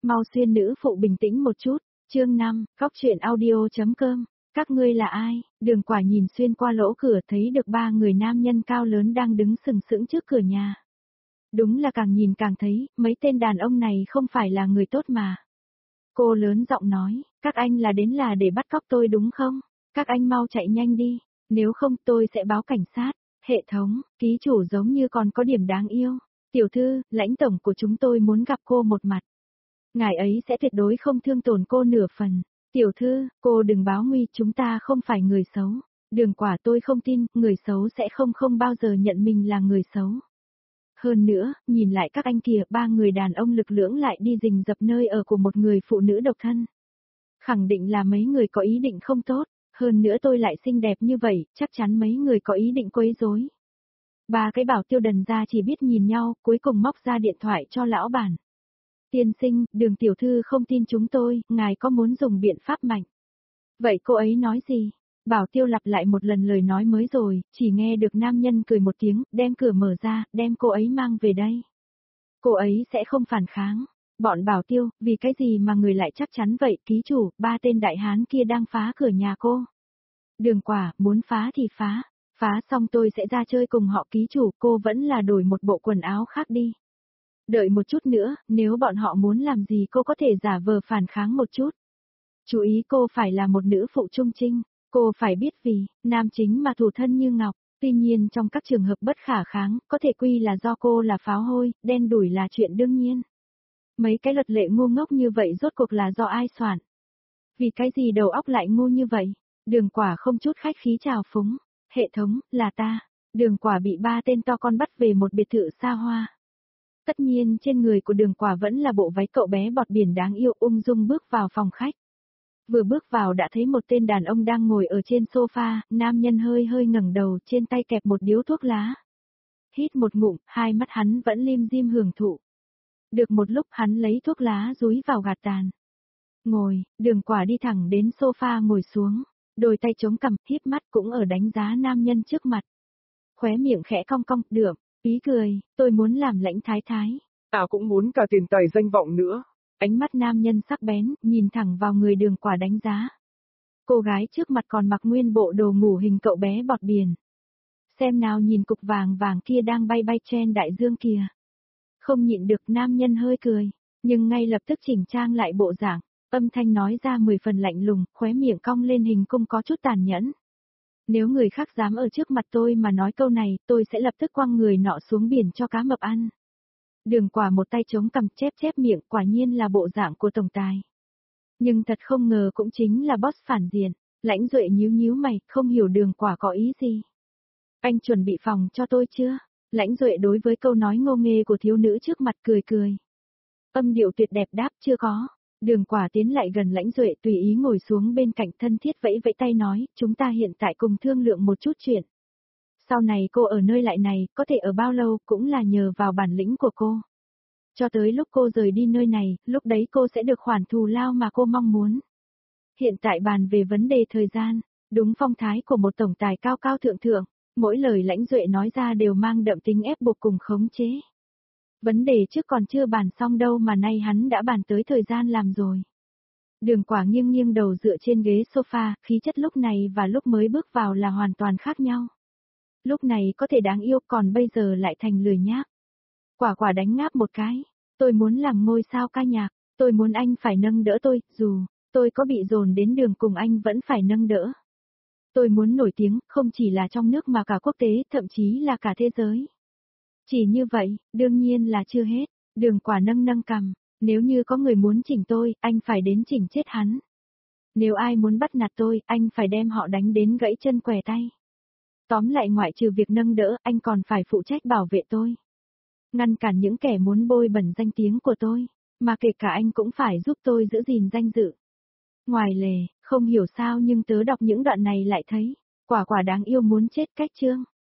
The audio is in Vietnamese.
Mau xuyên nữ phụ bình tĩnh một chút, chương 5, góc truyện audio.com, các ngươi là ai? Đường Quả nhìn xuyên qua lỗ cửa thấy được 3 người nam nhân cao lớn đang đứng sừng sững trước cửa nhà. Đúng là càng nhìn càng thấy, mấy tên đàn ông này không phải là người tốt mà. Cô lớn giọng nói, các anh là để bắt cóc tôi đúng không? Các anh mau chạy nhanh đi, nếu không tôi sẽ báo cảnh sát. Hệ thống, ký chủ giống như còn có điểm đáng yêu. Tiểu thư, lãnh tổng của chúng tôi muốn gặp cô một mặt. Ngài ấy sẽ tuyệt đối không thương tổn cô nửa phần. Tiểu thư, cô đừng báo nguy, chúng ta không phải người xấu. Đường Quả, tôi không tin, người xấu sẽ không bao giờ nhận mình là người xấu. Hơn nữa, nhìn lại các anh kìa, 3 người đàn ông lực lưỡng lại đi rình rập nơi ở của một người phụ nữ độc thân. Khẳng định là mấy người có ý định không tốt, hơn nữa tôi lại xinh đẹp như vậy, chắc chắn mấy người có ý định quấy rối. 3 cái bảo tiêu đần ra chỉ biết nhìn nhau, cuối cùng móc ra điện thoại cho lão bản. Tiên sinh, Đường tiểu thư không tin chúng tôi, ngài có muốn dùng biện pháp mạnh. Vậy cô ấy nói gì? Bảo tiêu lặp lại một lần lời nói mới rồi, chỉ nghe được nam nhân cười một tiếng, đem cửa mở ra, đem cô ấy mang về đây. Cô ấy sẽ không phản kháng. Bọn bảo tiêu, vì cái gì mà người lại chắc chắn vậy, ký chủ, 3 tên đại hán kia đang phá cửa nhà cô. Đường Quả, muốn phá thì phá, phá xong tôi sẽ ra chơi cùng họ, ký chủ, cô vẫn là đổi một bộ quần áo khác đi. Đợi một chút nữa, nếu bọn họ muốn làm gì cô có thể giả vờ phản kháng một chút. Chú ý cô phải là một nữ phụ trung trinh, cô phải biết vì, nam chính mà thủ thân như ngọc, tuy nhiên trong các trường hợp bất khả kháng, có thể quy là do cô là pháo hôi, đen đủi là chuyện đương nhiên. Mấy cái luật lệ ngu ngốc như vậy rốt cuộc là do ai soạn? Vì cái gì đầu óc lại ngu như vậy? Đường Quả không chút khách khí chào phúng, hệ thống, là ta. Đường Quả bị 3 tên to con bắt về một biệt thự xa hoa. Tất nhiên trên người của Đường Quả vẫn là bộ váy cậu bé bọt biển đáng yêu, ung dung bước vào phòng khách. Vừa bước vào đã thấy một tên đàn ông đang ngồi ở trên sofa, nam nhân hơi ngẩng đầu, trên tay kẹp một điếu thuốc lá. Hít một ngụm, hai mắt hắn vẫn lim dim hưởng thụ. Được một lúc hắn lấy thuốc lá dúi vào gạt tàn. Ngồi, Đường Quả đi thẳng đến sofa ngồi xuống, đôi tay chống cằm, híp mắt cũng ở đánh giá nam nhân trước mặt. Khóe miệng khẽ cong cong, được, ý cười, tôi muốn làm lãnh thái thái. Tao cũng muốn cả tiền tài danh vọng nữa. Ánh mắt nam nhân sắc bén, nhìn thẳng vào người Đường Quả đánh giá. Cô gái trước mặt còn mặc nguyên bộ đồ ngủ hình cậu bé bọt biển. Xem nào, nhìn cục vàng vàng kia đang bay bay trên đại dương kìa. Không nhịn được, nam nhân hơi cười, nhưng ngay lập tức chỉnh trang lại bộ dạng, âm thanh nói ra 10 phần lạnh lùng, khóe miệng cong lên hình cung có chút tàn nhẫn. Nếu người khác dám ở trước mặt tôi mà nói câu này, tôi sẽ lập tức quăng người nọ xuống biển cho cá mập ăn. Đường Quả một tay chống cằm, chép miệng, quả nhiên là bộ dạng của tổng tài. Nhưng thật không ngờ cũng chính là boss phản diện. Lãnh Duệ nhíu mày, không hiểu Đường Quả có ý gì. Anh chuẩn bị phòng cho tôi chưa? Lãnh Duệ đối với câu nói ngô nghê của thiếu nữ trước mặt cười. Âm điệu tuyệt đẹp đáp, chưa có. Đường Quả tiến lại gần Lãnh Duệ, tùy ý ngồi xuống bên cạnh, thân thiết vẫy tay nói, chúng ta hiện tại cùng thương lượng một chút chuyện. Sau này cô ở nơi lại này, có thể ở bao lâu cũng là nhờ vào bản lĩnh của cô. Cho tới lúc cô rời đi nơi này, lúc đấy cô sẽ được khoản thù lao mà cô mong muốn. Hiện tại bàn về vấn đề thời gian, đúng phong thái của một tổng tài cao cao thượng, mỗi lời Lãnh Duệ nói ra đều mang đậm tính ép buộc cùng khống chế. Vấn đề trước còn chưa bàn xong đâu mà nay hắn đã bàn tới thời gian làm rồi. Đường Quả nghiêng đầu dựa trên ghế sofa, khí chất lúc này và lúc mới bước vào là hoàn toàn khác nhau. Lúc này có thể đáng yêu, còn bây giờ lại thành lười nhác. Quả đánh ngáp một cái, tôi muốn làm ngôi sao ca nhạc, tôi muốn anh phải nâng đỡ tôi, dù tôi có bị dồn đến đường cùng anh vẫn phải nâng đỡ. Tôi muốn nổi tiếng, không chỉ là trong nước mà cả quốc tế, thậm chí là cả thế giới. Chỉ như vậy, đương nhiên là chưa hết. Đường Quả nâng cằm, nếu như có người muốn chỉnh tôi, anh phải đến chỉnh chết hắn. Nếu ai muốn bắt nạt tôi, anh phải đem họ đánh đến gãy chân què tay. Tóm lại, ngoại trừ việc nâng đỡ, anh còn phải phụ trách bảo vệ tôi. Ngăn cản những kẻ muốn bôi bẩn danh tiếng của tôi, mà kể cả anh cũng phải giúp tôi giữ gìn danh dự. Ngoài lề, không hiểu sao nhưng tớ đọc những đoạn này lại thấy, quả đáng yêu muốn chết cách chương.